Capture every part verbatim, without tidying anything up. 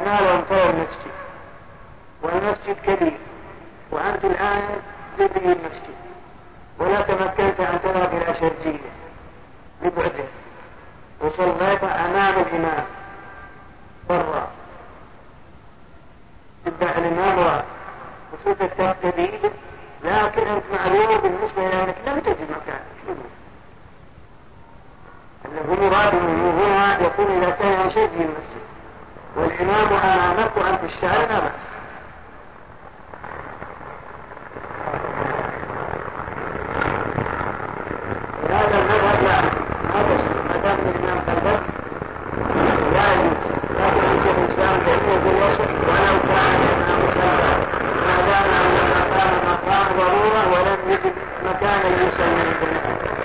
فنالهم طول المسجد والمسجد كبير وأنت الآن تبني المسجد ولا تمكنت أن تذهب إلى شرجية ببعده وصليت أمام الإمام برا تبدأ الإمام راء وصلت التقديم لكن أنت معلوم بالنسبة إلى أنك لم تجد مكانك أنه مراد منه هنا يكون إذا كان شرجي المسجد والإمام أمامك وأنت في الشارع لا بأس. هذا المذهب لا ما تشتري ما دام الإمام قلبك لا يجوز لكن أنت الإنسان يجوز بالوسط ولو كان الإمام قلبك ما دام أن المقام مقام ضرورة ولم يجد مكانا يسلم بالنسبة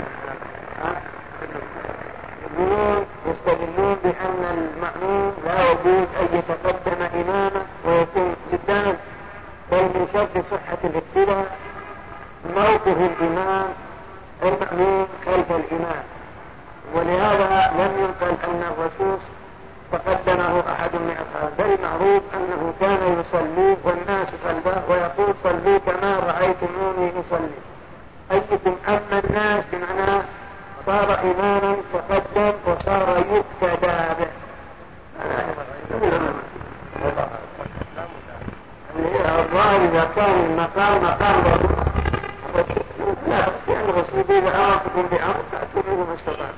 يستدلون بأن المأموم لا يجوز أن يتقدم إمامه ويكون قدامه بل من شرط صحة الاقتداء موقف الإمام المأموم خلف الإمام ولهذا لم ينقل أن الرسول تقدمه أحد من أصحابه بل معروف أنه كان يصلي والناس خلفه ويقول صلوا كما رأيتموني أصلي أيكم أما الناس بمعنى صار إماما تقدم وصار يقتدى به الظاهر إذا كان المقام مقام ضرورة لا بس لأن الرسول إذا أمرتكم بأمر فأتوا منه ما استطعتم.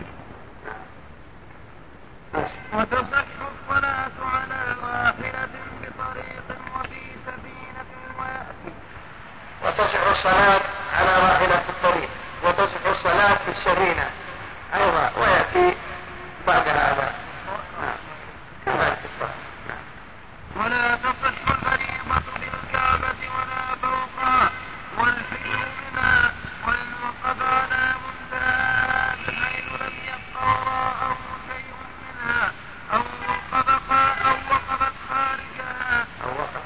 وتصح الصلاة على راحلة بطريق وفي سفينة ويأتي وتصح الصلاة على راحلة في الطريق وتصح الصلاة في السفينة أيضا ويأتي بعد هذا كذلك الطريق. ولا تصح الفريضة بالكعبة ولا فوقها والفجر منها وإن وقف على منتهى بحيث لم يبق وراءه شيء منها أو وقف أو وقفت خارجها أو وقف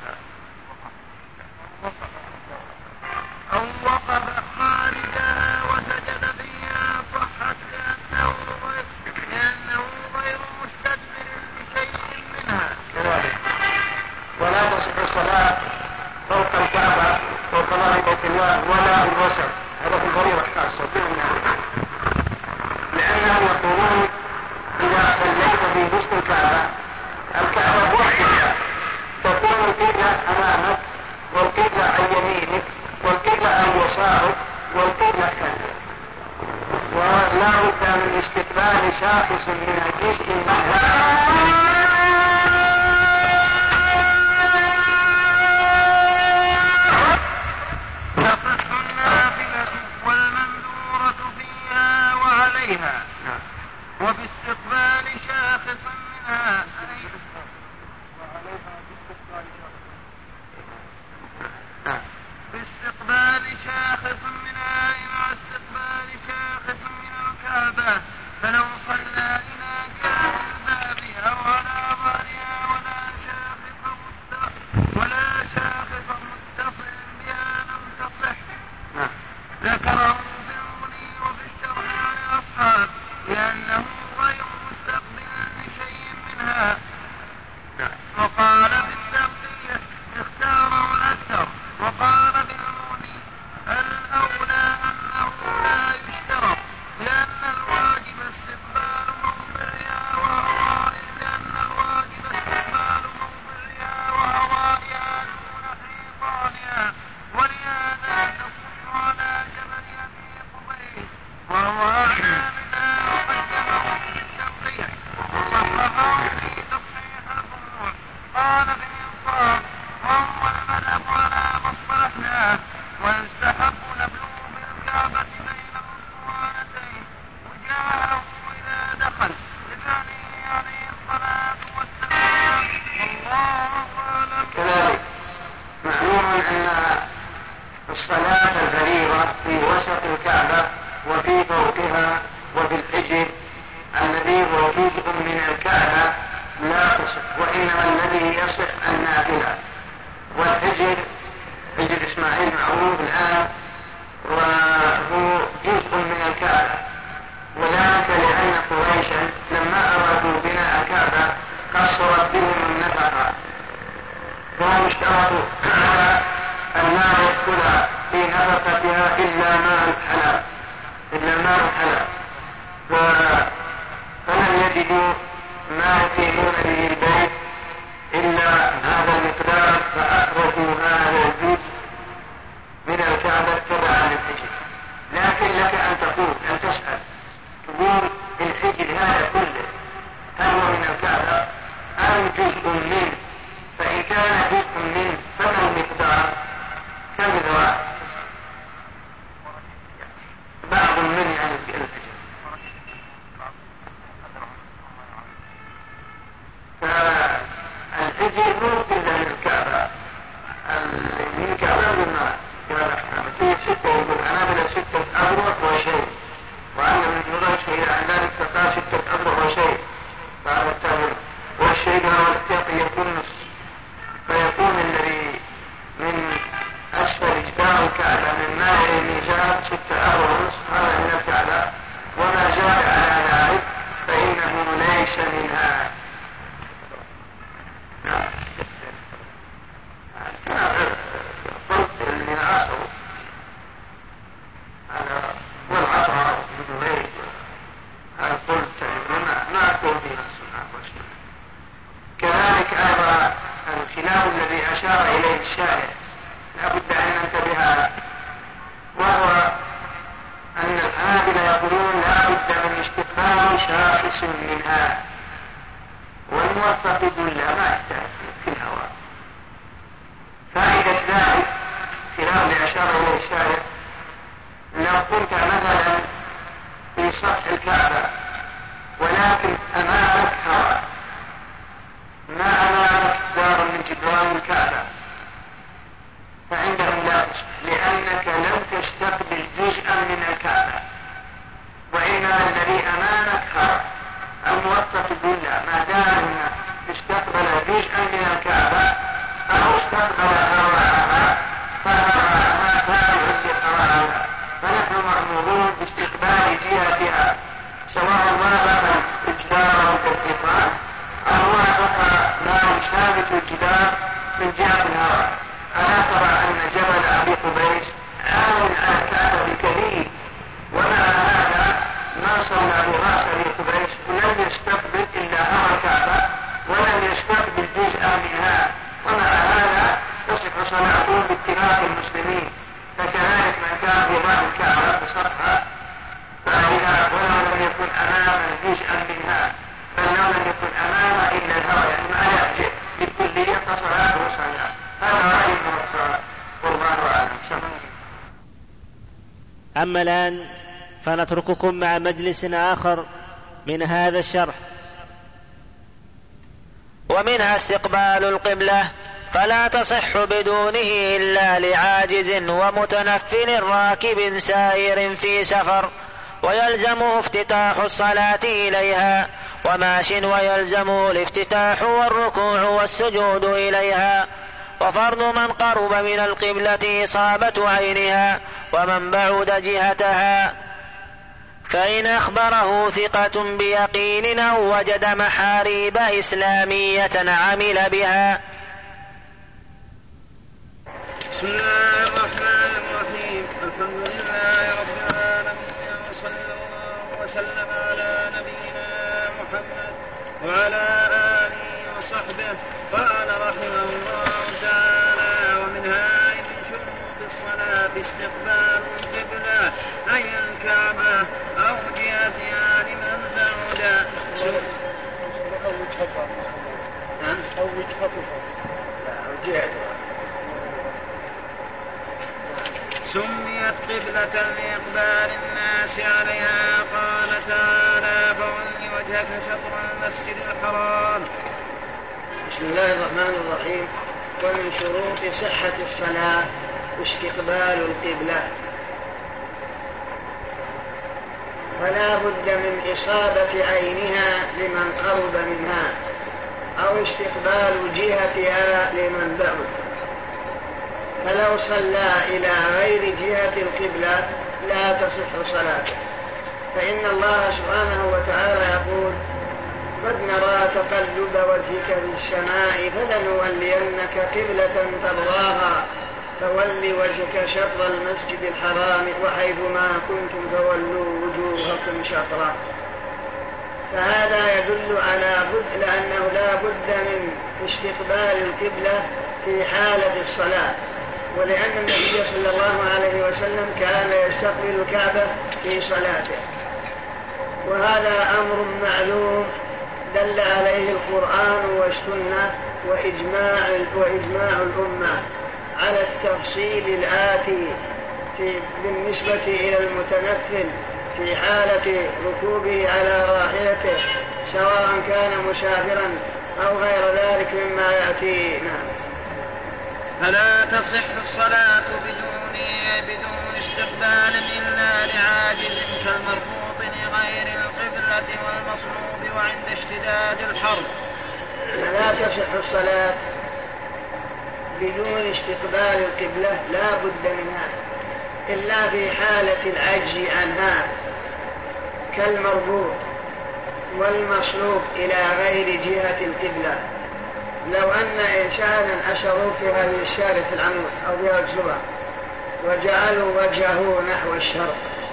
أو وقف خارجها وسجد فيها صحت لأنه غير, لأنه غير مستدبر لشيء منها. ولا تصح الصلاة فوق الكعبة فوق ظهر بيت الله ولا الوسط هذا في الفريضة الخاصة لأنهم يقولون إذا صليت في وسط الكعبة الكعبة هو القبلة تكون القبلة أمامك والقبلة عن يمينك والقبلة عن يسارك والقبلة خلفك ولا بد من استقبال شاخص من الجزء منها. وباستقبال شاخص منها باستقبال شاخص منها مع استقبال شاخص من الكعبة فلو صلى إلى جهة الباب أو على ظهرها ولا شاخص ولا شاخص متصل بها لم تصح. ذكره في الغني وفي الشرح عن الأصحاب لأنه غير مستقبل لشيء منها. وقال بالتقدير اختاره الأكثر وقال بالمغني الأولى أنه لا يشترط لأن الواجب استقبال موضعها وهو لأن الواجب استقبال موضعها وهوائها دون حيطانها ولهذا تصح على جبل أبي قبيس وهو أعلى منها وقدمه في التنقيح وصرفه في تصحيح الفروع. قال بالإنصاف وهو المذهب على ما اصطلحناه ويستحب نبلغ بالكعبة بين الأسطوانتين وجاءه إذا دخل لفعله عليه الصلاة والسلام والله أعلم. كذلك معلوم أن الصلاة الفريضة في وسط الكعبة وفي فوقها وفي الحجر الذي هو جزء من الكعبة لا تصح وإنما الذي يصح النافلة والحجر حجر إسماعيل معروف الآن وهو جزء من الكعبة وذلك لأن قريشا لما أرادوا بناء الكعبة قصرت بهم إلا ماء الحلال إلا ماء الحلال، فلم يجدوا ما يقيمون به البيت إلا هذا المقدار، فأخرجوا هذا الجزء من الكعبة تبعا للحجر. لكن لك أن تقول أن تسأل تقول الحجر هذا كله هل هو من الكعبة أم جزء منه؟ فإن كان جزء منه فما المقدار؟ كم ذراع؟ بعض من يعني الحجر. فالحجر مو إلا من الكعبة، من الكعبة بما قال أحمد ستة والحنابلة ستة أذرع وشيء، وأن من نظر شيء عن ذلك فقال ستة أذرع وشيء فهذا التابع، والشيء هو الاحتياط يكون نص، فيكون الذي من أسفل جدار الكعبة من ماء الميزان ستة أذرع ونصف، هذا من الكعبة، وما زاد على ذلك فإنه ليس منها. قلت اللي عصوا هذا والعطاء بدويد، هذا قلت ما أقول فيها السنة والسنة. كذلك أيضا الخلاف الذي أشار إليه الشارع لا بد أن ننتبه، وهو أن الحنابلة يقولون لا بد من استقبال شاخص منها، والموفق يقول لا ما يحتاج في الهواء. فائدة ذلك خلاف اللي أشار إليه الشارع، لو كنت مثلا في سطح الكعبة ولكن أمامك هواء، ما أمامك دار من جدران الكعبة، فعندهم لا تصح، لأنك لم تستقبل جزءا من الكعبة، وإنما الذي أمامك هواء. الموفق يقول لا، ما دام استقبل جزءا من الكعبة أو استقبل هواءها فهواءها تابع لقرارها، فنحن مأمورون باستقبال جهتها، سواء وافق الجدار بالاتفاق أو وافق ما يشابك الجدار من جهة الهواء. ألا ترى أن جبل أبي قبيس عال على الكعبة بكثير، ومع هذا ما صلى برأس أبي قبيس ولم يستقبل إلا هوى الكعبة ولم يستقبل جزءا منها، ومع هذا تصح صلاته باتفاق المسلمين. فكذلك من كان في ظهر الكعبة بسطحها فإذا ولو لم يكن أمامه جزءا منها، بل لو لم يكن أمامه إلا الهوى يعني ما يحجب بالكلية فصلاته صحيحة. هذا رأي الموفق والله أعلم. أما الآن فنترككم مع مجلس آخر من هذا الشرح. ومنها استقبال القبلة، فلا تصح بدونه إلا لعاجز ومتنفل راكب سائر في سفر، ويلزمه افتتاح الصلاة إليها، وماش ويلزمه الافتتاح والركوع والسجود إليها. وفرض من قرب من القبلة إصابة عينها، ومن بعد جهتها، فإن أخبره ثقة بيقين أو وجد محاريب إسلامية عمل بها. بسم الله الرحمن الرحيم. الحمد لله رب العالمين، وصلى الله وسلم على نبينا محمد وعلى آله وصحبه. قال رحمه الله تعالى: ومنها من شروط الصلاة استقبال القبلة أي الكعبة أو جهتها لمن بعد أو وجهتها سميت قبلة لإقبال الناس عليها. قال تعالى: فول وجهك شطر المسجد الحرام. بسم الله الرحمن الرحيم. ومن شروط صحة الصلاة استقبال القبلة، فلا بد من إصابة عينها لمن قرب منها، أو استقبال جهتها لمن بعد. فلو صلى إلى غير جهة القبلة لا تصح صلاته، فإن الله سبحانه وتعالى يقول: قد نرى تقلب وجهك في السماء فلنولينك قبلة ترضاها فول وجهك شطر المسجد الحرام وحيثما كنتم فولوا وجوهكم شطره. فهذا يدل على بد لأنه لا بد من استقبال القبلة في حالة الصلاة، ولأن النبي صلى الله عليه وسلم كان يستقبل الكعبة في صلاته، وهذا أمر معلوم دل عليه القرآن والسنة وإجماع, وإجماع الأمة على التفصيل الآتي في بالنسبة إلى المتنفل في حالة ركوبه على راحلته سواء كان مسافرا أو غير ذلك مما يأتينا. فلا تصح الصلاة بدون بدون استقبال إلا لعاجز كالمربوط لغير القبلة والمصلوب وعند اشتداد الحر. فلا تصح الصلاة بدون استقبال القبلة لا بد منها إلا في حالة العجز عنها كالمربوط والمصلوب إلى غير جهة القبلة. لو أن إنسانا أشروا في هذه الشارع في العمود أو في الزبا وجعلوا وجهه نحو الشرق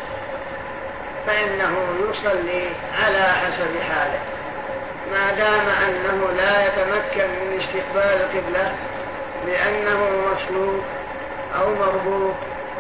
فإنه يصلي على حسب حاله ما دام أنه لا يتمكن من استقبال القبلة لأنه مصلوب أو مربوط.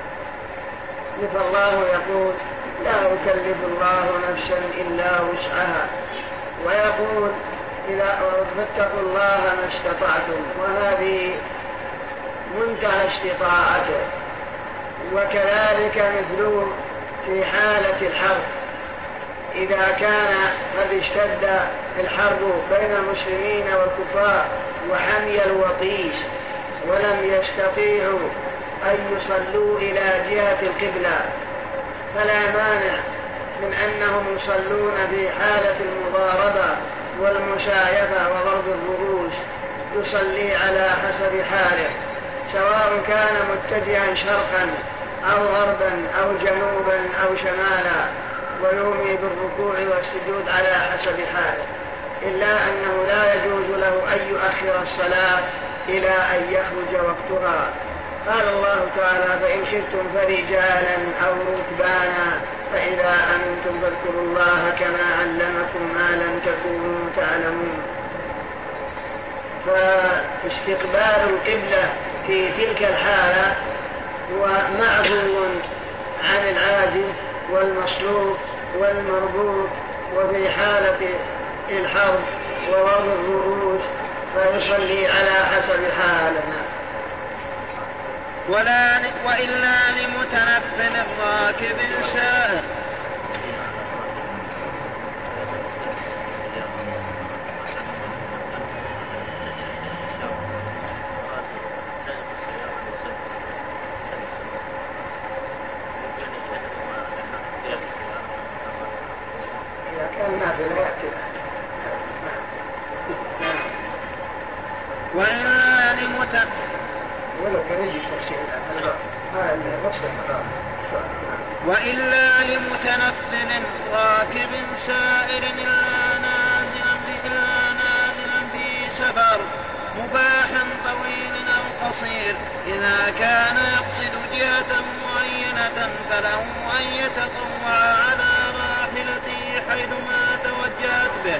فالله يقول لا يكلف الله نفسا إلا وسعها، ويقول إذا فاتقوا الله ما استطعتم، وهذه منتهى استطاعته. وكذلك مثله في حالة الحرب إذا كان قد اشتد الحرب بين المسلمين والكفار وحمي الوطيس ولم يستطيعوا أن يصلوا إلى جهة القبلة فلا مانع من أنهم يصلون في حالة المضاربة والمشايفة وضرب الرؤوس، يصلي على حسب حاله سواء كان متجها شرقا أو غربا أو جنوبا أو شمالا، ويومي بالركوع والسجود على حسب حاله، إلا أنه لا يجوز له أن يؤخر الصلاة إلى أن يخرج وقتها. قال الله تعالى فإن خفتم فرجالا أو ركبانا فإذا أمنتم فاذكروا الله كما علمكم ما لم تكونوا تعلمون. فاستقبال القبلة في تلك الحالة هو معفو عن العاجز والمصلوب والمربوط، وفي حالة الحرب ووضع الرؤوس فيصلي على حسب حالنا. ولا وإلا لمتنفل راكب سائر. وإلا لمتنفل وإلا لمتنفل راكب سائر إلا نازلا إلا نازلا في سفر مباحا طويل أو قصير إذا كان يقصد جهة معينة فله أن يتطوع على راحلته حيثما توجهت به.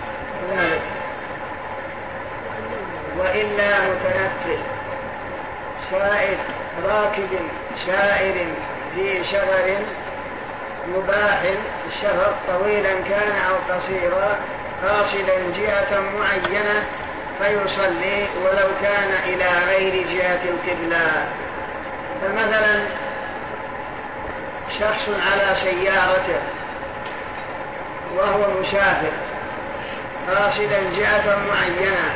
وإلا متنفل سائر راكب سائر في سفر مباح السفر طويلا كان أو قصيرا قاصدا جهة معينة فيصلي ولو كان إلى غير جهة القبلة. فمثلا شخص على سيارته وهو مسافر قاصدا جهة معينة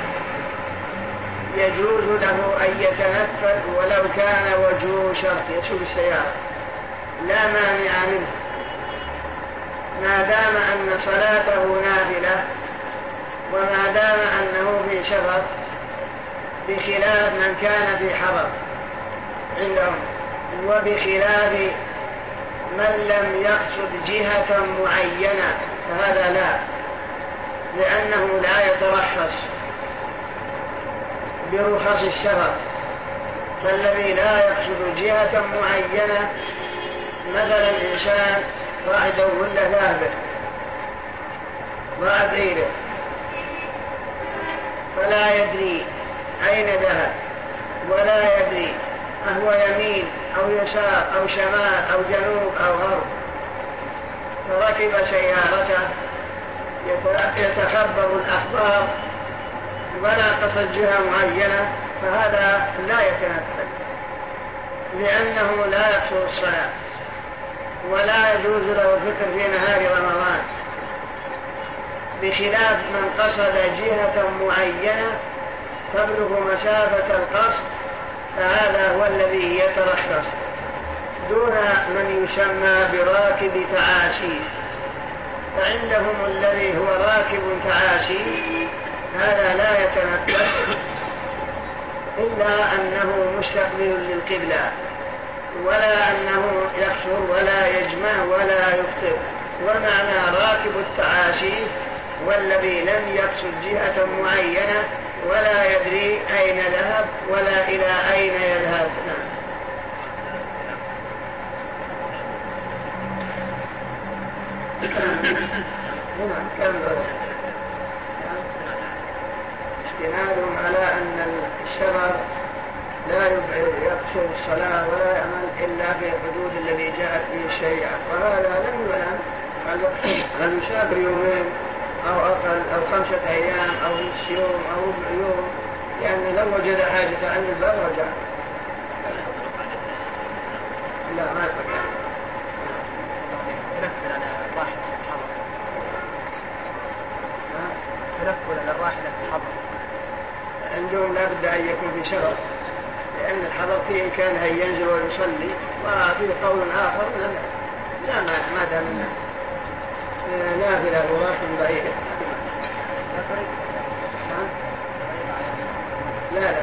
يجوز له أن يتنفل ولو كان وجهه شرق يسوق السيارة لا مانع منه ما دام أن صلاته نافلة وما دام أنه في سفر، بخلاف من كان في حضر عندهم، وبخلاف من لم يقصد جهة معينة فهذا لا، لأنه لا يترخص برخص السفر فالذي لا يقصد جهة معينة، مثلا الإنسان راح يدور له ذهبه راح بعيره فلا يدري أين ذهب ولا يدري أهو يمين أو يسار أو شمال أو جنوب أو غرب، فركب سيارته يتخبر الأخبار ولا قصد جهة معينة، فهذا لا يتنفذ لأنه لا يقصد الصلاة ولا يجوز له الفطر في نهار رمضان، بخلاف من قصد جهة معينة تبلغ مسافة القصد، فهذا هو الذي يترخص دون من يسمى براكب تعاسي. فعندهم الذي هو راكب تعاسي هذا لا يتنفذ إلا أنه مستقبل للقبلة، ولا أنه يقصر ولا يجمع ولا يفطر. ومعنى راكب التعاسي والذي لم يقصد جهة معينة ولا يدري أين ذهب ولا إلى أين يذهب. استنادهم على أن السفر لا يقصر الصلاة ولا يعمل إلا في الحدود الذي جاءت به الشريعة، وهذا لم يعلم هل يسافر يومين أو أقل أو خمسة أيام أو نصف يوم أو ربع يوم، لأن لو وجد حاجة عن الباب رجع. لا ما يفكر تنفل على الراحلة الحضر تنفل على الراحلة الحضر عندهم لا بد أن يكون في شرط، لأن الحضر فيه كان أن ينزل ويصلي، وفي قول آخر لا لا ما دام نافلة وراحل بعيدة لا لا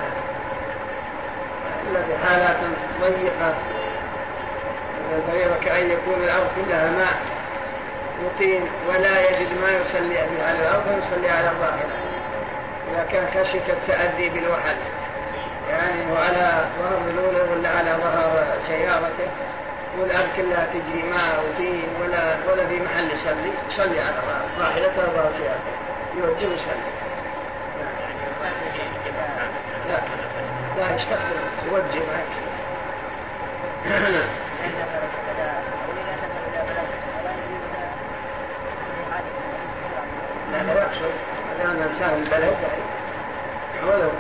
إلا في حالات ضيقة الفريضة كأن يكون الأرض كلها ماء مقيم ولا يجد ما يصلي به على الأرض ويصلي على الراحلة، إذا كان خشية التأدي بالوحل يعني وعلى ظهر ذلوله ولا على ظهر سيارته والأرض كلها تجري ماء وطين ولا ولا في محل يصلي يصلي على راحلته وظهر سيارته يوجب يصلي. لا لا يستقبل يوجب ما لا لا يقصد لأن أمثال البلد ولو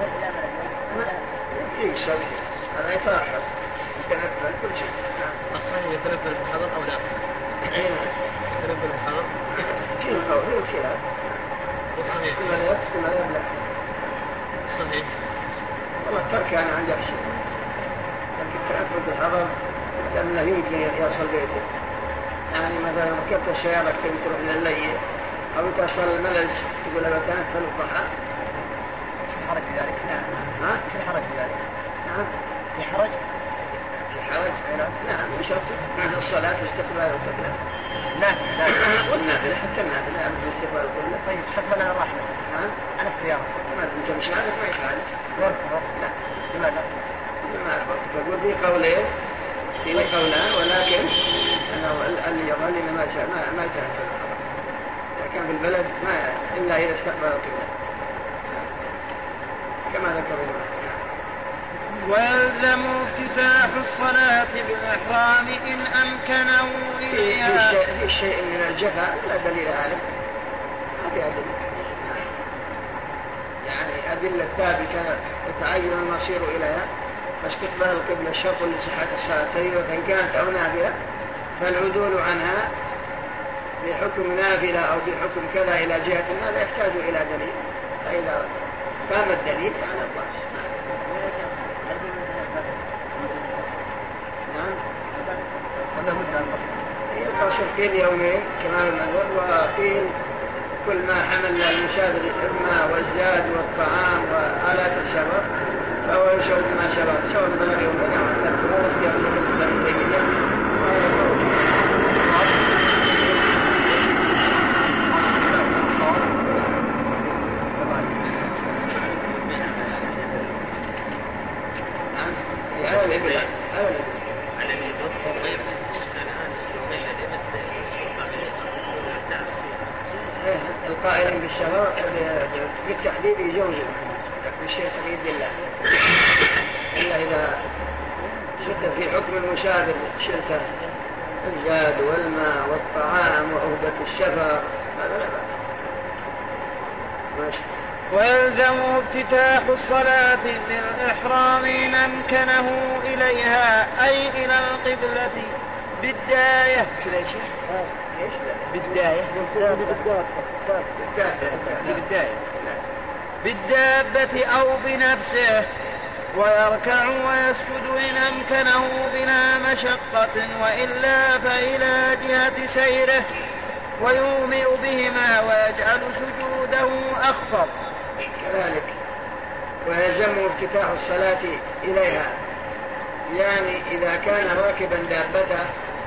يكسب هذا يترخص يتنفل كل شيء. الصحيح يتنفل بالحضر أو لا؟ يتنفل بالحضر كيف القول هو كلا والصحيح كما لا يكسب كما لا يبلغ. الصحيح والله الترك أنا عندي أحسن، لكن التنفل بالحضر لأنه يمكن يصل بيته، يعني مثلا ركبت السيارة تبي تروح للليل أو تصل الملج تقول أنا تنفل الضحى في حرج ذلك؟ نعم. ها؟ في حرج ذلك؟ نعم. في حرج؟ في حرج؟ نعم. نعم بشرط بعد الصلاة استقبال القبلة. نعم. نعم. والنافلة حتى النافلة يعني استقبال القبلة. طيب استقبل على الراحلة. نعم. على السيارة. ما أنت مش عارف ما يفعل. يرفض. لا. لماذا؟ ما أعرف. بقول في قولين في قولان ولكن أنه اللي يظل ما شاء ما ما يتنفل. كان في البلد ما إلا إذا استقبل القبلة كما ذكروا. ويلزم افتتاح الصلاة بالإحرام إن أمكنه إليها. في شيء من الجفا لا دليل عليه، ما في أدلة، يعني أدلة ثابتة يتعين المصير إليها، فاستقبال القبلة شرط لصحة الصلاة فإن كانت أو نافلة، فالعدول عنها بحكم نافلة أو بحكم كذا إلى جهة هذا يحتاج إلى دليل، فإذا قام الدليل على الضعف. نعم. هذا مدة القصر قيل يومين كمال النذر، وقيل كل ما حمل المسافر الماء والزاد والطعام وآلات الشرف فهو يشعر ما شرف سواء بلغ يومين أو ثلاثة ولا في يوم نعم على الإبل على الإبل على الإبل غير الآن غير الإبل القائلين بالشهر بالتحديد يجوزوا بالشيء تقييد الله إلا إذا شد في حكم المشابه شلته الزاد والماء والطعام وعهدة الشفر هذا لا بأس. ماشي. ويلزم افتتاح الصلاة بالإحرام إن أمكنه إليها أي إلى القبلة بالداية بالداية بالداية بالدابة أو بنفسه ويركع ويسجد إن أمكنه بلا مشقة وإلا فإلى جهة سيره ويومئ بهما ويجعل سجوده أخفض. كذلك ويلزم افتتاح الصلاة إليها يعني إذا كان راكبا دابته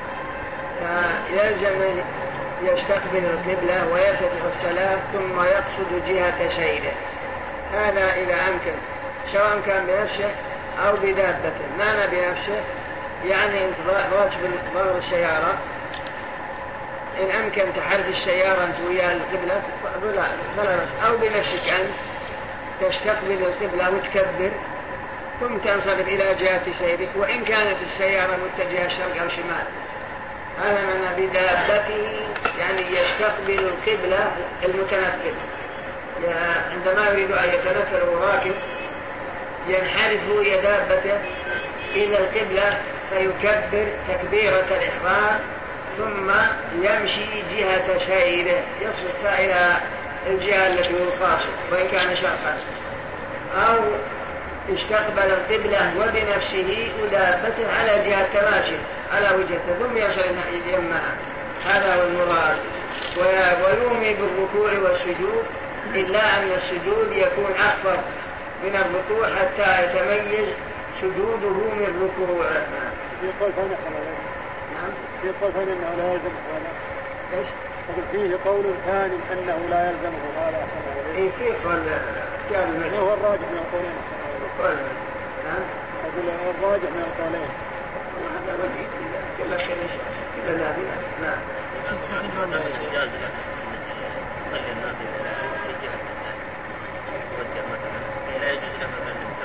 فيلزم يستقبل القبلة ويفتح الصلاة ثم يقصد جهة سيره. هذا إذا أمكن سواء كان بنفسه أو بدابته. معنى بنفسه يعني راكب ظهر السيارة إن أمكن تحرك السيارة ويا القبلة فلا بأس أو بنفسك أن تستقبل القبلة وتكبر ثم تنصرف إلى جهة سيرك وإن كانت السيارة متجهة شرق أو شمال. هذا معنى بدابته يعني يستقبل القبلة المتنفل. عندما يريد أن يتنفل وراكب ينحرف هي دابته إلى القبلة فيكبر تكبيرة الإحرام ثم يمشي جهة سيره يصرف إلى الجهة التي هو قاصد وإن كان شرقا أو استقبل القبلة وبنفسه ودابته على جهة تماشي على وجهته ثم يصل يمها. هذا هو المراد. ويومي بالركوع والسجود إلا أن السجود يكون أخفض من الركوع حتى يتميز سجوده من الركوع. في قول ثاني نعم في قول ثاني أنه لا يلزمه ولا إيش؟ فيه قول ثاني أنه لا يلزمه هذا أحسن. إيه في قول كامل هو الراجح من القولين. قول نعم أقول الراجح من القولين. هذا وجه كل شيء كل نافلة. نعم. لا يجوز له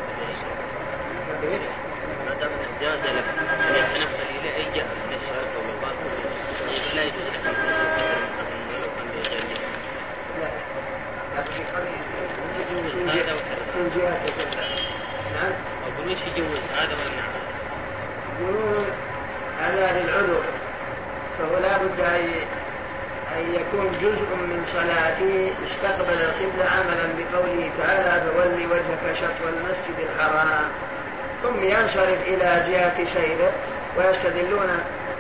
أن ما دام جاز له أن يتنفل إلى أي جهة من الشرق أو الغرب لا يجوز له ولو كان بغيره. لا لكن يجوز هذا من جهة. نعم. أقول وش يجوز هذا ولا نعم؟ يقولون هذا للعذر فهو لا بد أن يكون جزء من صلاته استقبل القبلة عملا بقوله تعالى فولي وجهك شطر المسجد الحرام ثم ينصرف إلى جهة سيره ويستدلون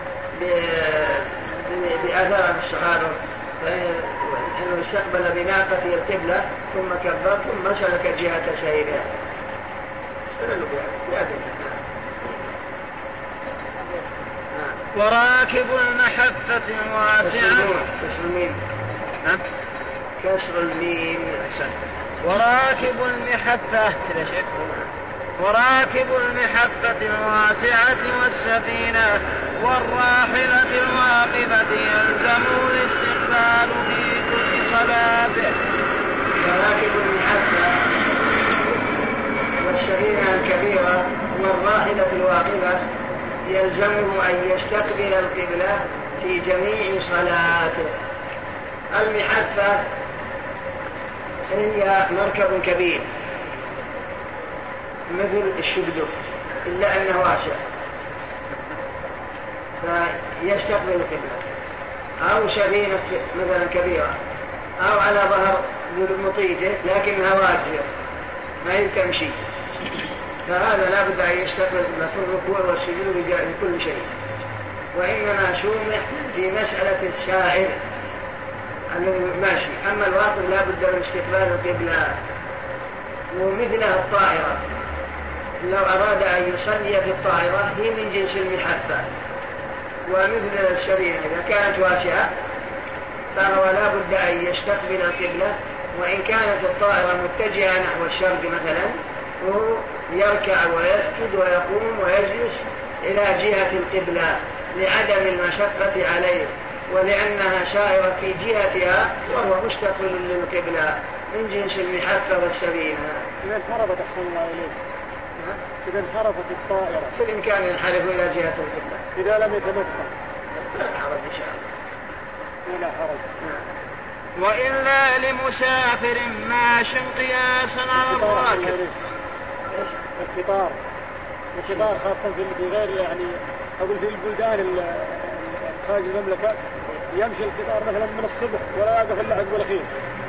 بآثار الصحابة فإنه استقبل بناقته القبلة ثم كبر ثم سلك جهة سيره. وراكب المحفة الواسعة كسر الميم كسر الميم وراكب المحفة وراكب المحفة الواسعة والسفينة والراحلة الواقفة يلزم الاستقبال في كل صلاته. وراكب المحفة والسفينة الكبيرة والراحلة الواقفة يلزمه أن يستقبل القبلة في جميع صلاته. المحفة هي مركب كبير مثل الشبدو إلا أنه واسع فيستقبل القبلة أو سفينة مثلا كبيرة أو على ظهر مطيته لكنها واجهة ما يمكن شيء فهذا لا بد أن يستقبل في الركوع والسجود بكل شيء. وإنما سمح في مسألة السائر الذي ماشي. أما الواقف لا بد من استقبال القبلة. ومثلها الطائرة لو أراد أن يصلي في الطائرة هي من جنس المحفة. ومثل السفينة إذا كانت واسعة فهو لا بد أن يستقبل القبلة وإن كانت الطائرة متجهة نحو الشرق مثلا يركع ويسجد ويقوم ويجلس إلى جهة القبلة لعدم المشقة عليه ولأنها شائرة في جهتها وهو مستقبل للقبلة من جنس المحفة والسفينة. إذا انحرفت أحسن الله إليك، إذا انحرفت الطائرة بالإمكان ينحرف إلى جهة القبلة إذا لم يتمكن لا حرج إن شاء الله. ولا حرج. وإلا لمسافر ماش قياسا على الراكب. القطار القطار خاصة في غير يعني أقول في البلدان خارج المملكة يمشي القطار مثلا من الصبح ولا يقف إلا عقب الأخير.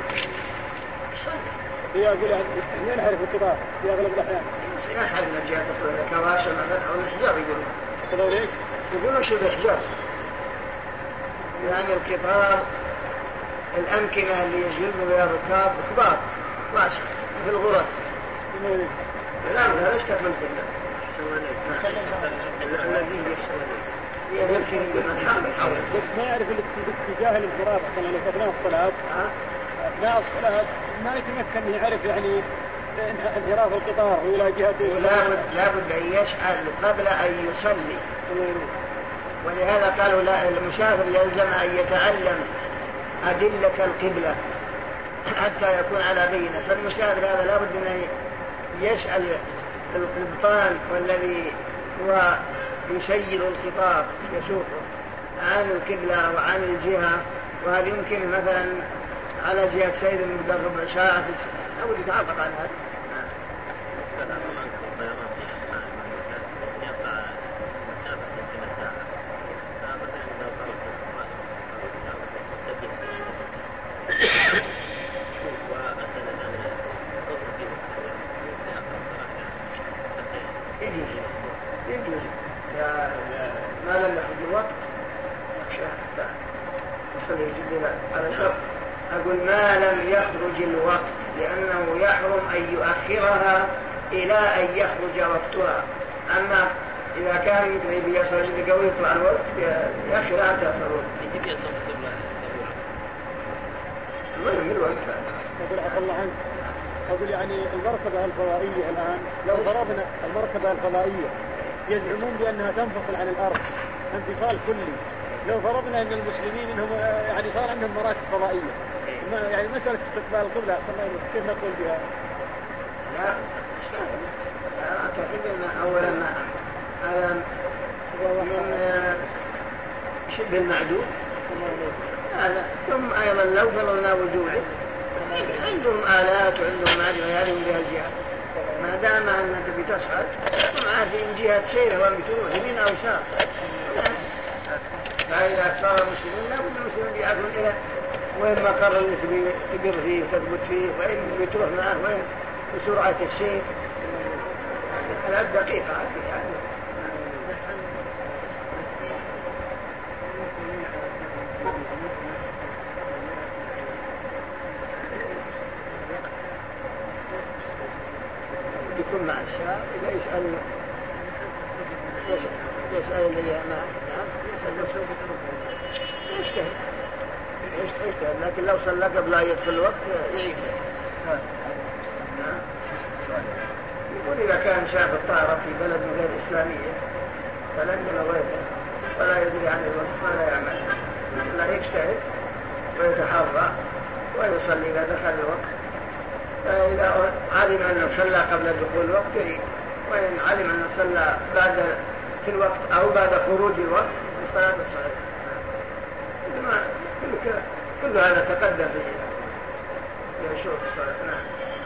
هي أقول يعني ينحرف القطار في أغلب الأحيان. ينحرف من جهة الكراسة مثلا أو الحجار يقولون. يقولون إيه؟ يقولون شو الحجار. يعني القطار الأمكنة اللي يجلبوا بها الركاب كبار ماشي في الغرف. لا لا ليش تكمل كله. الذي بس ما يعرف الاتجاه الانحراف أصلا لو أثناء الصلاة أثناء الصلاة ما يتمكن يعرف يعني انحراف القطار إلى جهته. لابد لابد أن يسأل قبل أن يصلي ولهذا قالوا لا المسافر يلزم أن يتعلم أدلة القبلة حتى يكون على بينة. فالمسافر هذا لابد أن يسأل القبطان والذي هو يسير القطار يسوقه عن القبلة وعن الجهة وهل يمكن مثلا على جهة سير مقدار ربع ساعة أو يتعرف عن هذا. يجوز ما لم يخرج الوقت يصلي يجب على شرط. أقول ما لم يخرج الوقت لأنه يحرم أن يؤخرها إلى أن يخرج وقتها. أما إذا كان مثل يصل جد قوي يطلع الوقت يأخرها حتى يصل الوقت. المهم الوقت. أقول عفى الله عنك أقول يعني المركبة الفضائية الآن لو ضربنا المركبة الفضائية يزعمون بأنها تنفصل عن الأرض انفصال كلي. لو فرضنا أن المسلمين إنهم يعني صار عندهم مراكب فضائية يعني مسألة استقبال القبلة كيف نقول بها؟ لا أعتقد أن أولا من شبه المعدوم هذا ثم أيضا لو فرضنا وجوده عندهم آلات وعندهم معدوم بها الجهة ما دام أنك بتصعد مع في جهة سير ومتروح يمين أو يسار. فإذا صار المسلمين لا بد المسلمين يعرفون إلى وين مقر اللي تقر فيه تثبت فيه وين بتروح معه وين بسرعة السير على الدقيقة يعني. يكون مع الشاب إذا يسأل يسأل اللي ما يسأل نفسه يجتهد يجتهد لكن لو صلى قبل لا يدخل الوقت يعيد. يقول إذا كان شاب الطائرة في بلد غير إسلامية فلندن غيره ولا يدري عن الوقت ما لا يعمل لا يجتهد ويتحرى ويصلي إذا دخل الوقت. فإذا علم أنه صلى قبل دخول الوقت يعيد وإن علم أنه صلى بعد في الوقت أو بعد خروج الوقت الصلاة الصحيحة. كل كل هذا تقدم في شروط الصلاة. نعم.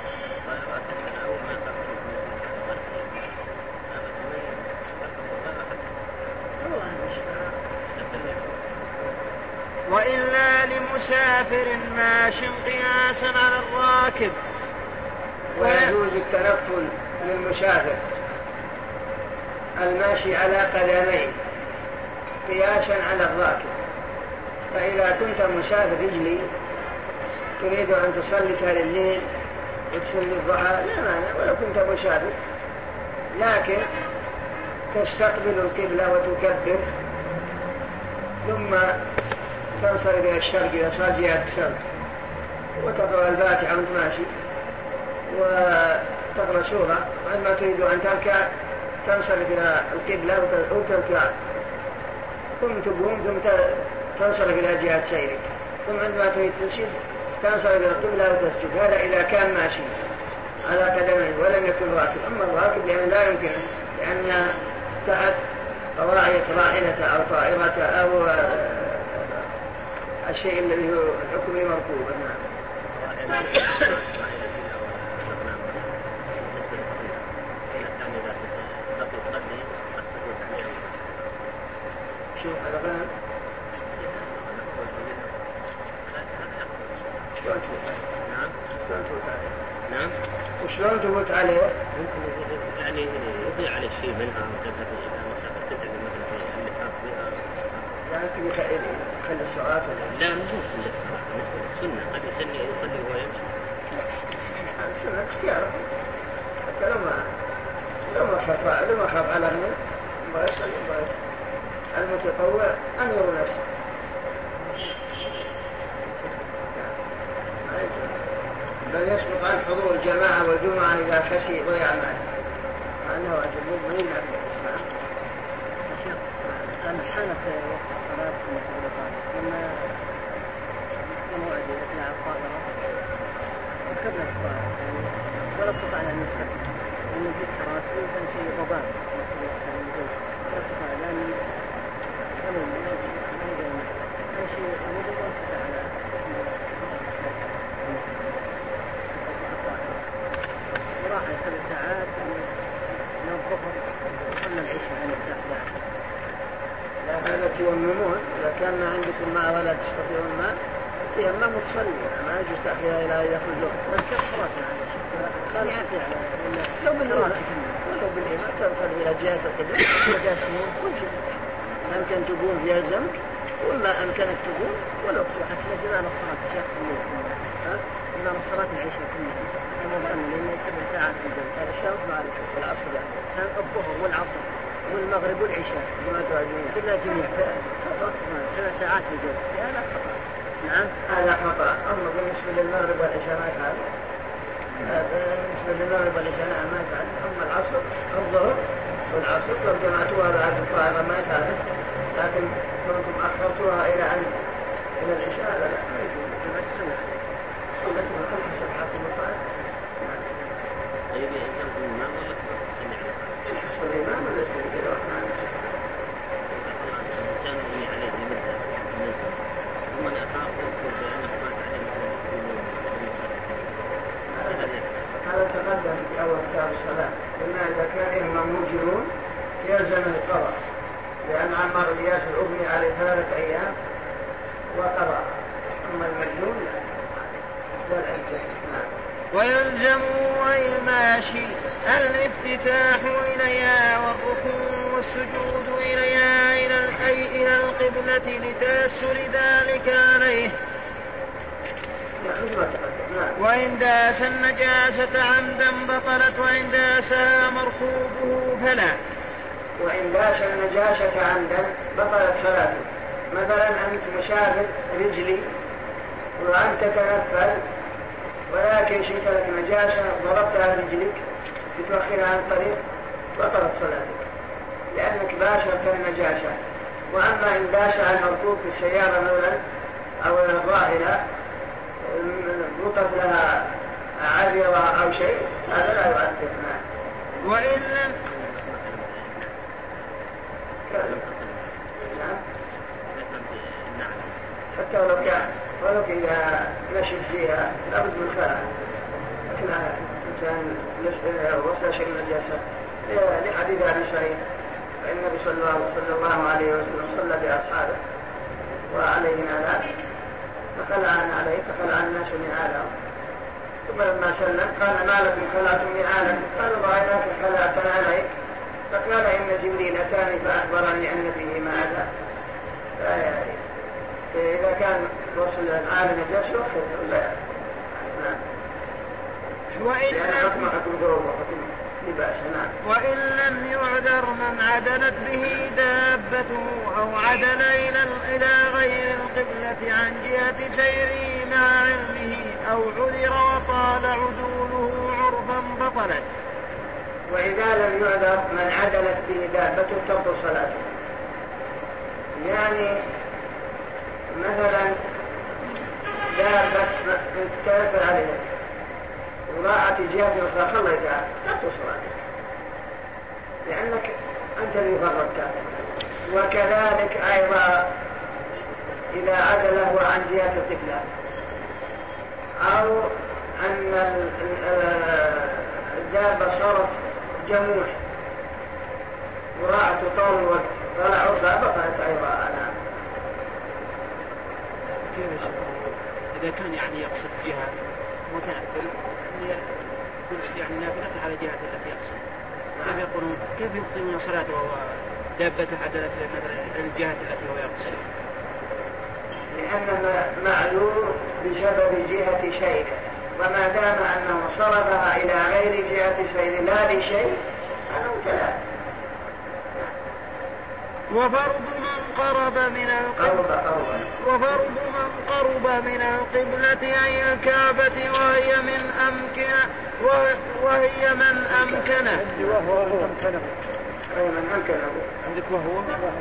وإلا لمسافر ماش قياسا على الراكب. ويجوز التنفل للمسافر الماشي على قدميه قياسا على الراكب. فإذا كنت مسافر رجلي تريد أن تصلي كان الليل وتصلي الضحى لا مانع ولا كنت مسافر لكن تستقبل القبلة وتكبر ثم تنصرف إلى الشرق إلى صار جهة الشرق وتقرأ الفاتحة وانت ماشي تقرأ سورة وعندما تريد أن تركع تنصرف إلى القبلة وتركع ثم تقوم ثم تنصرف إلى جهة سيرك ثم عندما تريد تسجد تنصرف إلى القبلة وتسجد. هذا إذا كان ماشي على قدمه ولم يكن راكب. أما الراكب لأنه لا يمكن لأن تحت قواعد راحلة أو طائرة أو الشيء الذي هو الحكم مركوب. شوف هذا فهم شلون تفوت نعم شلون تفوت عليه نعم وشلون تفوت عليه يعني يضيع على شيء منها وتذهب المسافة تتعب مثلا في اللحاف بها يعني يخلي الصلاة لا مو كل الصلاة بالنسبة للسنة قد يسني يصلي وهو يمشي السنة اختيار حتى لو ما لو ما خاف لو ما خاف على غنى ما يصلي ما يصلي المتطوع أمير نفسه بل يسبق عن حضور الجماعة والجمعة إذا خشي ضيع ماله مع أنه واجب ما يمنع من الإسلام. أنا حانت وقت الصلاة في المسجد لما موعد إثناء الطائرة ركبنا الطائرة يعني ولا استطعنا أن نستقبل لأن في كراسي وكان شيء ضباب ولا استطعنا لأن أمم كان شيء موجود وانفتح على وراح ثلاث ساعات من الظهر وصلنا العشاء عن الساعة أحد عشر. لا هذا تيممون إذا كان ما عندكم ماء ولا تستطيعون ماء تيمم وتصلي ما يجوز تأخيرها إلى يدخل الوقت. بس كيف صلاتنا على الشيء؟ لو بالإمام ولو بالإمام تصلي إلى جهة القبلة وجهة النور كل شيء أمكن تقوم يلزمك وما أمكنك تقوم ولو حتى جمعنا الصلاة الشيخ كلها ها جمعنا الصلاة العشاء كلها أنا وصلنا لأن سبع ساعات في الجو هذا الشمس معرفة والعصر كان الظهر والعصر والمغرب والعشاء كلها جميع سبع ساعات في الجو هذا خطأ. نعم هذا خطأ. أما بالنسبة للمغرب والعشاء ما يفعل بالنسبة للمغرب والعشاء ما يفعل. أما العصر الظهر والعصر لو جمعتوها بعد الطائرة ما يفعل لكن كنتم أخرتوها إلى أن إلى العشاء لا لا ما يجوز جمع السنة صلتها خمس سبعات المطاعم. طيب يا إنسان في الإمام ولا صلي الإمام ولا صلي الرحمن الإنسان اللي عليه مدة نزل ثم أنا أخاف أقول بأنه ما تعلم هذا تقدم في أول كتاب الصلاة قلنا إذا كان إمام موجرون يلزم القضاء لأن عمار الياس الأغني عليه ثلاثة أيام وقضى. أما المجنون لا الأنجح. ويلزم الماشي الافتتاح إليها والركوع والسجود إليها إلى الحي إلى القبلة لتأثر ذلك عليه. وإن داس النجاسة عمدا بطلت وإن داسها مركوبه فلا. وإن داس النجاسة عمدا بطلت صلاته. مثلا أنت مشابه رجلي وأنت تتنفل ولكن شئت لك نجاسة ضربتها برجلك لتؤخرها عن الطريق بطلت صلاتك لأنك باشرت النجاسة. وأما إن داس على المركوب في السيارة مثلا أو الراحلة رطب لها عذرة أو شيء هذا لا يؤثر معه. وإن لم حتى ولو كان ولو إذا نشد فيها لابد من خلع لكن إنسان وصل شيء من الجسد لحديث عن سعيد فالنبي صلى الله, صلى الله عليه وسلم صلى بأصحابه وعليهم آلام فخلعنا عليه فخلع الناس نعالهم ثم لما سلم قال ما لكم خلعتم نعالكم قالوا رأيناك خلعتنا عليك فقال إن جبريل أتاني فأخبرني أن فيه ما أذى. إذا كان وصل العالم الجسد وخير لا وإن لم وإن لم يعذر من عدلت به دابته أو عدل إلى غير القبلة عن جهة سيره مع علمه أو عذر وطال عدوله عرفا بطلت. وإذا لم يعذر من عدلت به دابته تبطل صلاته. يعني مثلا دابة تتكافر عليها وراءت جهة أخرى خليتها تبطل صلاتك لأنك أنت اللي فرطتها. وكذلك أيضا إذا عدل هو عن جهة القبلة أو أن الدابة صارت جموح وراءت طول الوقت طلع عرضها بطلت أيضا. أنا إذا كان يعني يقصد جهة متنفل يعني نافلة على جهة التي يقصد كيف يقولون كيف يبطلون صلاته وهو دابته عدلت مثلا الجهة التي هو يقصد؟ لأن معلوم بسبب جهة شيء وما دام أنه صرفها إلى غير جهة شيء لا لشيء أنه كذلك. وفرض من قرب من القبلة وفرض من قرب من القبلة أي الكعبة وهي من أمكنه وهي من أمكنه من أمكنه عندك وهو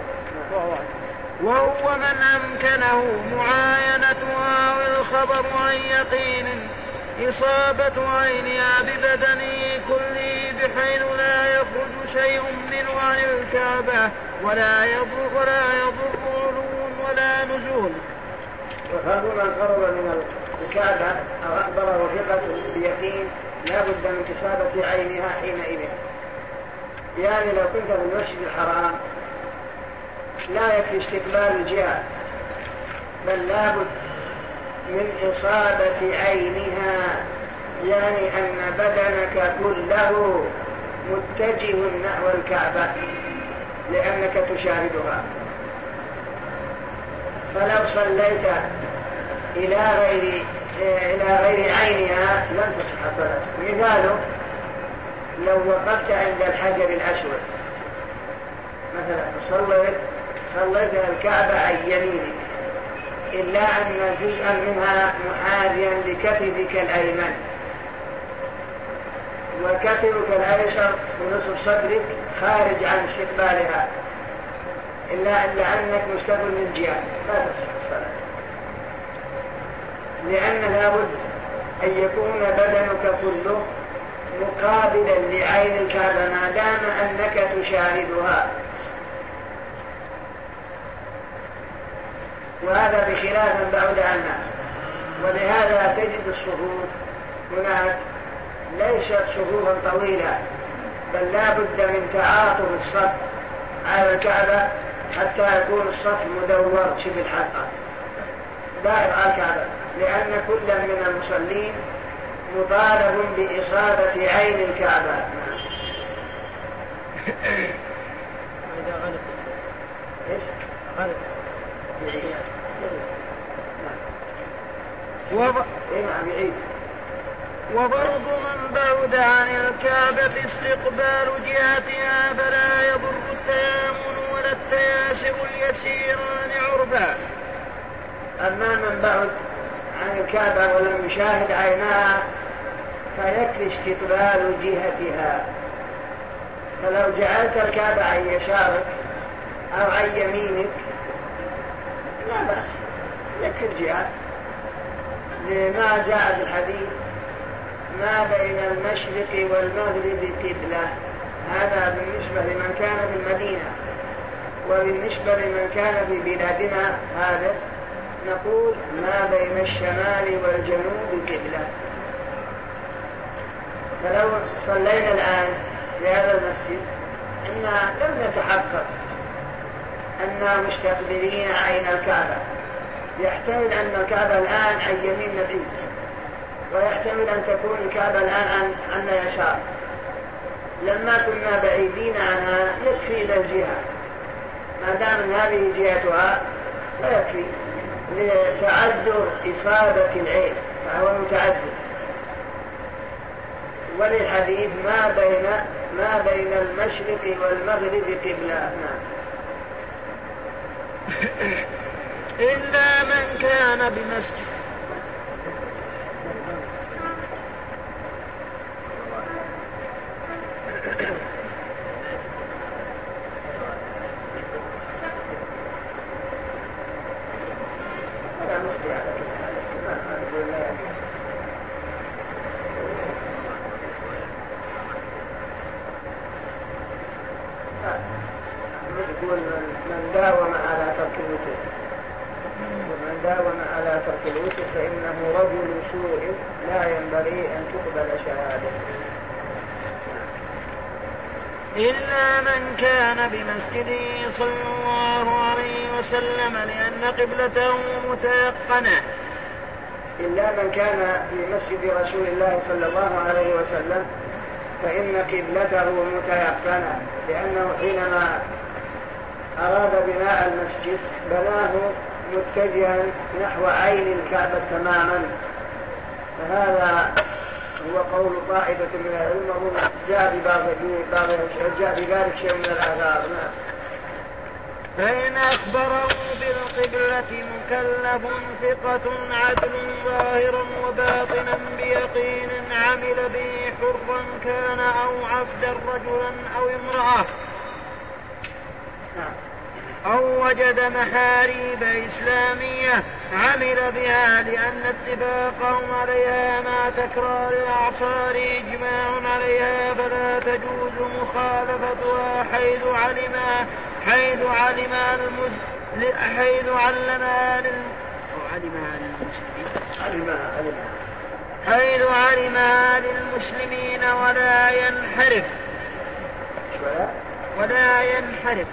وهو من أمكنه معاينتها والخبر عن يقين إصابة عينها ببدنه كله بحيث لا يخرج شيء منه عن الكعبة ولا يضر ولا يضر علو ولا نزول. وفرض من قرب من الكعبة أو أخبره ثقة بيقين لا بد من إصابة عينها حينئذ. يعني لو كنت في المسجد الحرام لا يكفي استقبال الجهة بل لا بد من إصابة عينها يعني أن بدنك كله متجه نحو الكعبة لأنك تشاهدها. فلو صليت إلى غير إلى غير عينها لن تصح صلاتك. مثاله لو وقفت عند الحجر الأسود مثلا صليت صليت الكعبة عن يمينك إلا أن جزءا منها محاذيا لكتفك الأيمن وكتفك الأيسر ونصف صدرك خارج عن استقبالها إلا أنك مستقبل من جهة لا تصح الصلاة لأن لابد أن يكون بدنك كله مقابلا لعين الكعبة ما دام أنك تشاهدها. وهذا بخلاف بعد عنها. ولهذا تجد الصفوف هناك ليست صفوفا طويلة بل لا بد من تعاطف الصف على الكعبة حتى يكون الصف مدور شبه الحلقة دائر على الكعبة لأن كل من المصلين مطالب بإصابة عين الكعبة. إذا غلط إيش غلط وفرض من بعد عن الكعبة استقبال جهتها فلا يضر التيامن ولا التياسر اليسيران عرفا. أما من بعد عن الكعبة ولم يشاهد عينها فيكفي استقبال جهتها. فلو جعلت الكعبة عن يسارك أو عن يمينك لا بأس يكفي الجهة لما جاء في الحديث ما بين المشرق والمغرب قبلة. هذا بالنسبة لمن كان في المدينة. وبالنسبة لمن كان في بلادنا هذا نقول ما بين الشمال والجنوب قبلة. فلو صلينا الآن في هذا المسجد إننا لم نتحقق أننا مستقبلين عين الكعبة. يحتمل أن الكعبة الآن عن يمين نبيل ويحتمل أن تكون الكعبة الآن عن, عن يسار. لما كنا بعيدين عنها يكفي إلى الجهة ما دام هذه جهتها لا يكفي لتعذر إصابة العين فهو متعذر. وللحديث ما بين ما بين المشرق والمغرب قبلة. نعم. إلا من كان بمسجد يقول من داوم على ترك الوتر ومن داوم على ترك الوتر فإنه رجل سوء لا ينبغي أن تقبل شهادته إلا من كان بمسجده صلى الله عليه وسلم لأن قبلته متيقنة. إلا من كان في مسجد رسول الله صلى الله عليه وسلم فإن قبلته متيقنة، لأنه حينما أراد بناء المسجد بناه متجها نحو عين الكعبة تماما، فهذا هو قول طائفة من العلم، وهو جاء ببعض جاء بذلك شيء من الآثار. فإن أخبره بالقبلة مكلف ثقة عدل ظاهرا وباطنا بيقين عمل به حرا كان أو عبدا رجلا أو امرأة أو وجد محاريب إسلامية عمل بها، لأن اتفاقهم عليها مع تكرار الأعصار إجماع عليها، فلا تجوز مخالفتها حيث علم حيث علم المسلم حيث علمها حيث علمها للمسلمين ولا ينحرف ولا ينحرف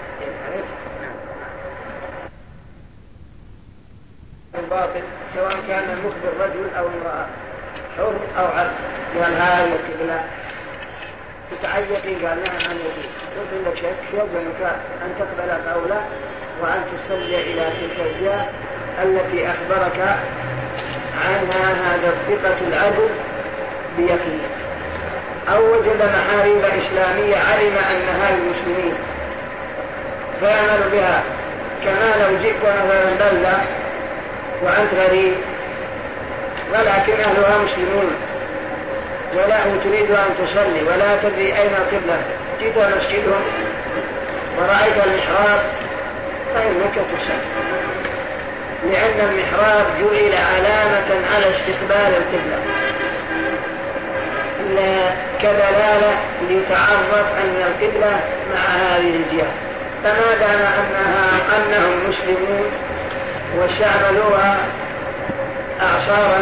الباطل، سواء كان المخبر رجل أو امرأة حر أو عبد. قال هذه القبلة تتعيقي، قال نعم عن يدي، قلت لك شك يلزمك أن تقبل قوله وأن تصلي إلى تلك الجهة التي أخبرك عنها هذا الثقة العدل بيقين، أو وجد محاريب إسلامية علم أنها للمسلمين فيعمل بها، كما لو جئت مثلا بلدة وأنت غريب ولكن أهلها مسلمون ولا تريد أن تصلي ولا تدري أين القبلة، جئت مسجدهم ورأيت المحراب فإنك تصلي، لأن المحراب جعل علامة على استقبال القبلة كدلالة لتعرف أن القبلة مع هذه الجهة، فما دام أنها أنهم مسلمون واستعملوها أعصارا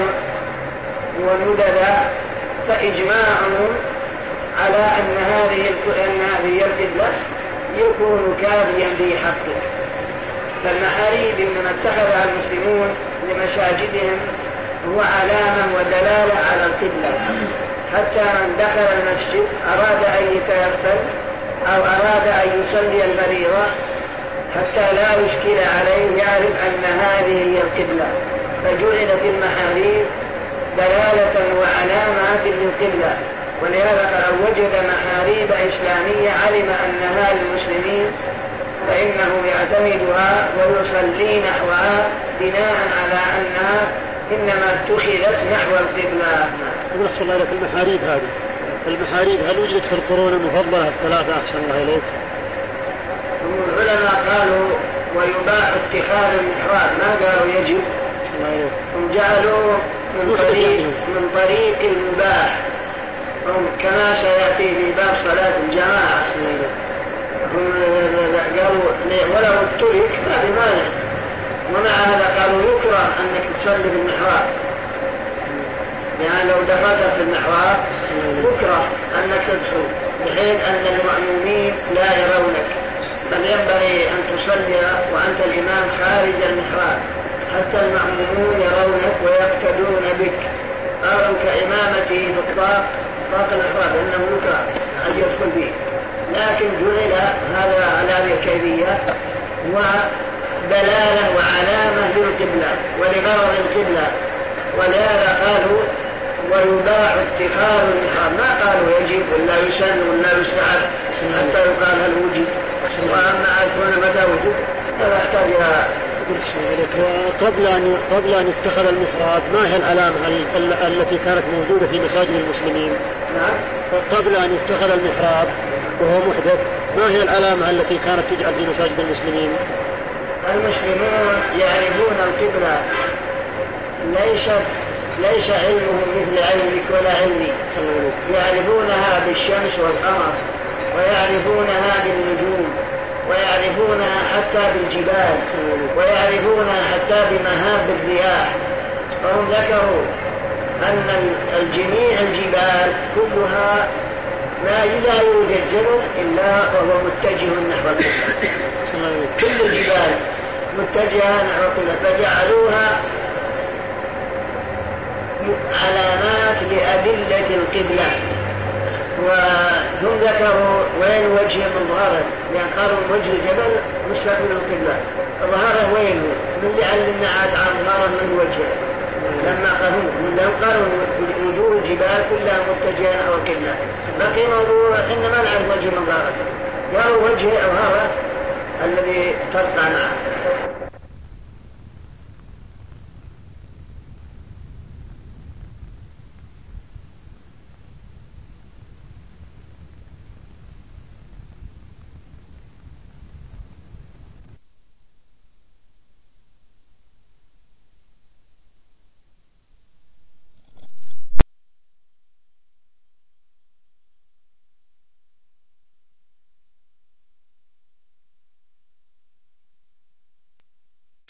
ونددا فإجماعهم على أن هذه أن هذه القبلة يكون كافيا في حقه. فالمحاريب إنما اتخذها المسلمون لمساجدهم هو علامة ودلالة على القبلة، حتى من دخل المسجد أراد أن يتيقن أو أراد أن يصلي الفريضة حتى لا يشكل عليه يعرف أن هذه هي القبلة، فجعلت المحاريب دلالة وعلامات للقبلة. ولهذا لو وجد محاريب إسلامية علم أنها للمسلمين فإنه يعتمدها ويصلي نحوها بناء على أنها إنما اتخذت نحو القبلة. أحسن الله إليك، المحاريب هذه المحاريب هل وجدت في القرون المفضلة الثلاثة؟ أحسن الله إليك. العلماء قالوا ويباح اتخاذ المحراب، ما قالوا يجب، هم جعلوا من طريق, من طريق المباح، كما سيأتي في باب صلاة الجماعة. هم قالوا ولو اترك ما في مانع، ومع هذا قالوا يكره أنك تصلي في المحراب، يعني لو دخلت في المحراب يكره أنك تدخل بحيث أن المأمومين لا يرونك، بل ينبغي أن تصلي وأنت الإمام خارج المحراب حتى المأمومون يرونك ويقتدون بك. قالوا كإمامته في الطاق طاق المحراب إنه يكره أن يدخل به، لكن جعل هذا على هذه الكيفية ودلالة وعلامة للقبلة ولغرض القبلة. ولهذا قالوا ويباح اتخاذ المحراب، ما قالوا يجب ولا يسن ولا يستحب حتى يقال هل وجد، وأما أكون متى وجد فلا يحتاج إلى قبل أن قبل أن يتخذ المحراب ما هي العلامة التي كانت موجودة في مساجد المسلمين؟ نعم. قبل أن يتخذ المحراب وهو محدث ما هي العلامة التي كانت تجعل في مساجد المسلمين؟ المسلمون يعرفون القبلة، ليس ليس علمهم مثل علمك ولا علمي، يعرفونها بالشمس والقمر ويعرفونها بالنجوم ويعرفونها حتى بالجبال ويعرفون حتى بمهاب الرياح. فهم ذكروا أن الجميع الجبال كلها لا لا يوجد جبل إلا وهو متجه نحو القبلة. كل الجبال متجهة نحو القبلة، فجعلوها علامات لأدلة القبلة. وهم ذكروا وين وجه مظهره، لأن قالوا وجه الجبل مستقبل القبلة، ظهره وين من لعلنا عاد عن ظهره من وجهه. لما قالوا لهم قالوا وجوه الجبال كلها متجهة نحو القبلة، بقي موضوع إنما نعرف وجه مظهره، قالوا وجه أظهره الذي ترقى معه.